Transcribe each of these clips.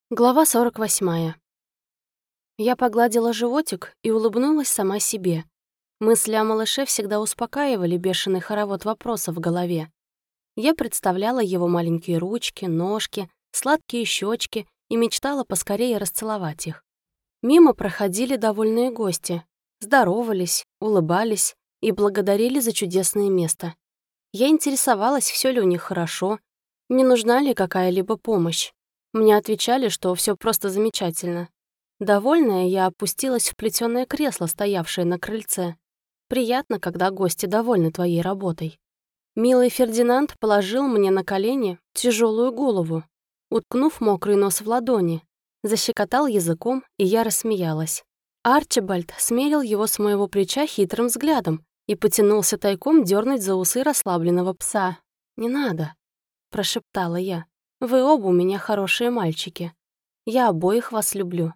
Глава 48. Я погладила животик и улыбнулась сама себе. Мысли о малыше всегда успокаивали бешеный хоровод вопросов в голове. Я представляла его маленькие ручки, ножки, сладкие щечки и мечтала поскорее расцеловать их. Мимо проходили довольные гости, здоровались, улыбались и благодарили за чудесное место. Я интересовалась, все ли у них хорошо, не нужна ли какая-либо помощь. Мне отвечали, что все просто замечательно. Довольная, я опустилась в плетёное кресло, стоявшее на крыльце. Приятно, когда гости довольны твоей работой. Милый Фердинанд положил мне на колени тяжелую голову, уткнув мокрый нос в ладони, защекотал языком, и я рассмеялась. Арчибальд смерил его с моего плеча хитрым взглядом и потянулся тайком дернуть за усы расслабленного пса. «Не надо», — прошептала я. «Вы оба у меня хорошие мальчики. Я обоих вас люблю».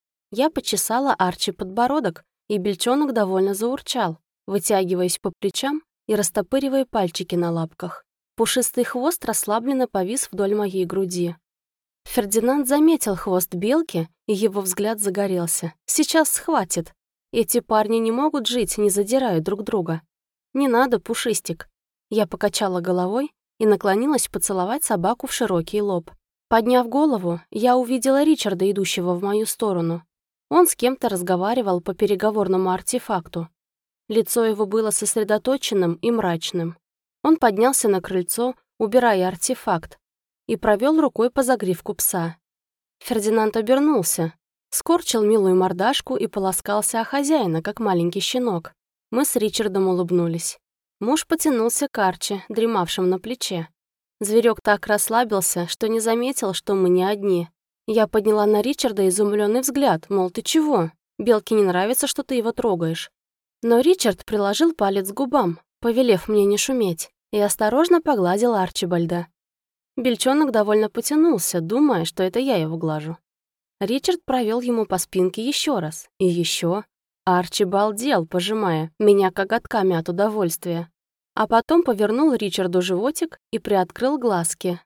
Я почесала Арчи подбородок, и бельчонок довольно заурчал, вытягиваясь по плечам и растопыривая пальчики на лапках. Пушистый хвост расслабленно повис вдоль моей груди. Фердинанд заметил хвост белки, и его взгляд загорелся. «Сейчас схватит. Эти парни не могут жить, не задирая друг друга. Не надо, Пушистик». Я покачала головой и наклонилась поцеловать собаку в широкий лоб. Подняв голову, я увидела Ричарда, идущего в мою сторону. Он с кем-то разговаривал по переговорному артефакту. Лицо его было сосредоточенным и мрачным. Он поднялся на крыльцо, убирая артефакт, и провел рукой по загривку пса. Фердинанд обернулся, скорчил милую мордашку и полоскался о хозяина, как маленький щенок. Мы с Ричардом улыбнулись. Муж потянулся к Арчи, дремавшим на плече. Зверек так расслабился, что не заметил, что мы не одни. Я подняла на Ричарда изумленный взгляд, мол, ты чего? Белке не нравится, что ты его трогаешь. Но Ричард приложил палец к губам, повелев мне не шуметь, и осторожно погладил Арчибальда. Бельчонок довольно потянулся, думая, что это я его глажу. Ричард провел ему по спинке еще раз, и еще. Арчи балдел, пожимая меня коготками от удовольствия. А потом повернул Ричарду животик и приоткрыл глазки.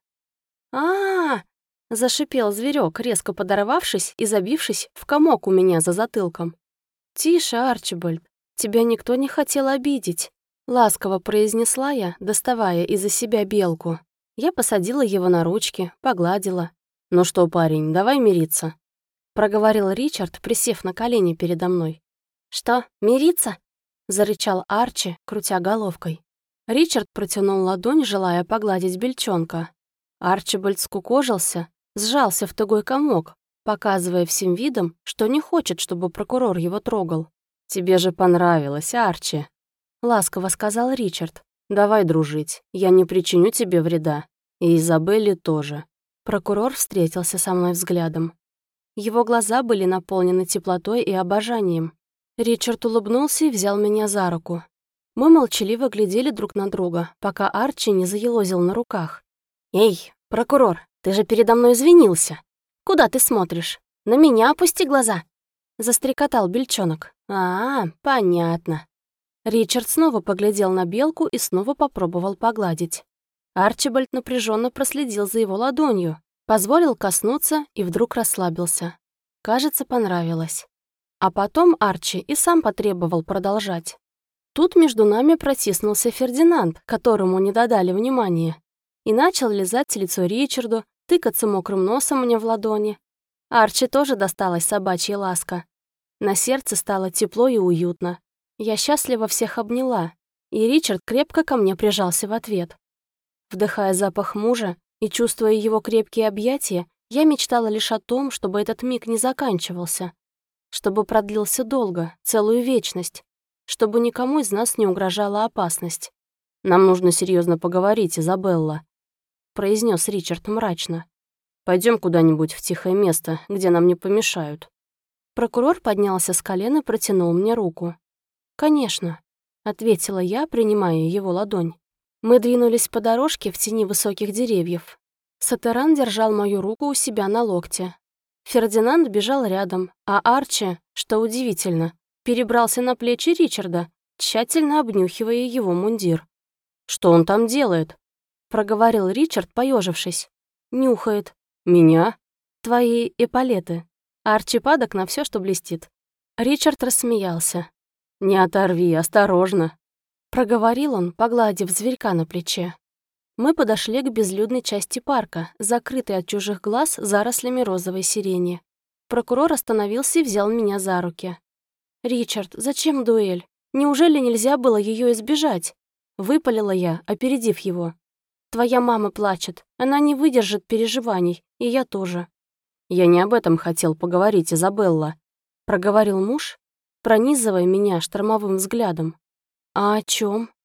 а зашипел зверек, резко подорвавшись и забившись в комок у меня за затылком. «Тише, Арчибальд, тебя никто не хотел обидеть», — ласково произнесла я, доставая из-за себя белку. Я посадила его на ручки, погладила. «Ну что, парень, давай мириться», — проговорил Ричард, присев на колени передо мной. «Что, мириться?» — зарычал Арчи, крутя головкой. Ричард протянул ладонь, желая погладить бельчонка. Арчибальд скукожился, сжался в тугой комок, показывая всем видом, что не хочет, чтобы прокурор его трогал. «Тебе же понравилось, Арчи», — ласково сказал Ричард. «Давай дружить, я не причиню тебе вреда. И Изабелле тоже». Прокурор встретился со мной взглядом. Его глаза были наполнены теплотой и обожанием. Ричард улыбнулся и взял меня за руку. Мы молчаливо глядели друг на друга, пока Арчи не заелозил на руках. «Эй, прокурор, ты же передо мной извинился. Куда ты смотришь? На меня опусти глаза!» Застрекотал бельчонок. Понятно». Ричард снова поглядел на белку и снова попробовал погладить. Арчибальд напряженно проследил за его ладонью, позволил коснуться и вдруг расслабился. Кажется, понравилось. А потом Арчи и сам потребовал продолжать. Тут между нами протиснулся Фердинанд, которому не додали внимания, и начал лизать лицо Ричарду, тыкаться мокрым носом мне в ладони. Арчи тоже досталась собачья ласка. На сердце стало тепло и уютно. Я счастливо всех обняла, и Ричард крепко ко мне прижался в ответ. Вдыхая запах мужа и чувствуя его крепкие объятия, я мечтала лишь о том, чтобы этот миг не заканчивался, чтобы продлился долго, целую вечность, чтобы никому из нас не угрожала опасность. «Нам нужно серьезно поговорить, Изабелла», — произнес Ричард мрачно. «Пойдем куда-нибудь в тихое место, где нам не помешают». Прокурор поднялся с колена и протянул мне руку. «Конечно», — ответила я, принимая его ладонь. Мы двинулись по дорожке в тени высоких деревьев. Сатеран держал мою руку у себя на локте. Фердинанд бежал рядом, а Арчи, что удивительно, перебрался на плечи Ричарда, тщательно обнюхивая его мундир. «Что он там делает?» — проговорил Ричард, поежившись. «Нюхает». «Меня?» Твои эполеты. А Арчи падок на все, что блестит». Ричард рассмеялся. «Не оторви, осторожно», — проговорил он, погладив зверька на плече. Мы подошли к безлюдной части парка, закрытой от чужих глаз зарослями розовой сирени. Прокурор остановился и взял меня за руки. «Ричард, зачем дуэль? Неужели нельзя было ее избежать?» Выпалила я, опередив его. «Твоя мама плачет. Она не выдержит переживаний, и я тоже». «Я не об этом хотел поговорить, Изабелла», — проговорил муж, пронизывая меня штормовым взглядом. «А о чем?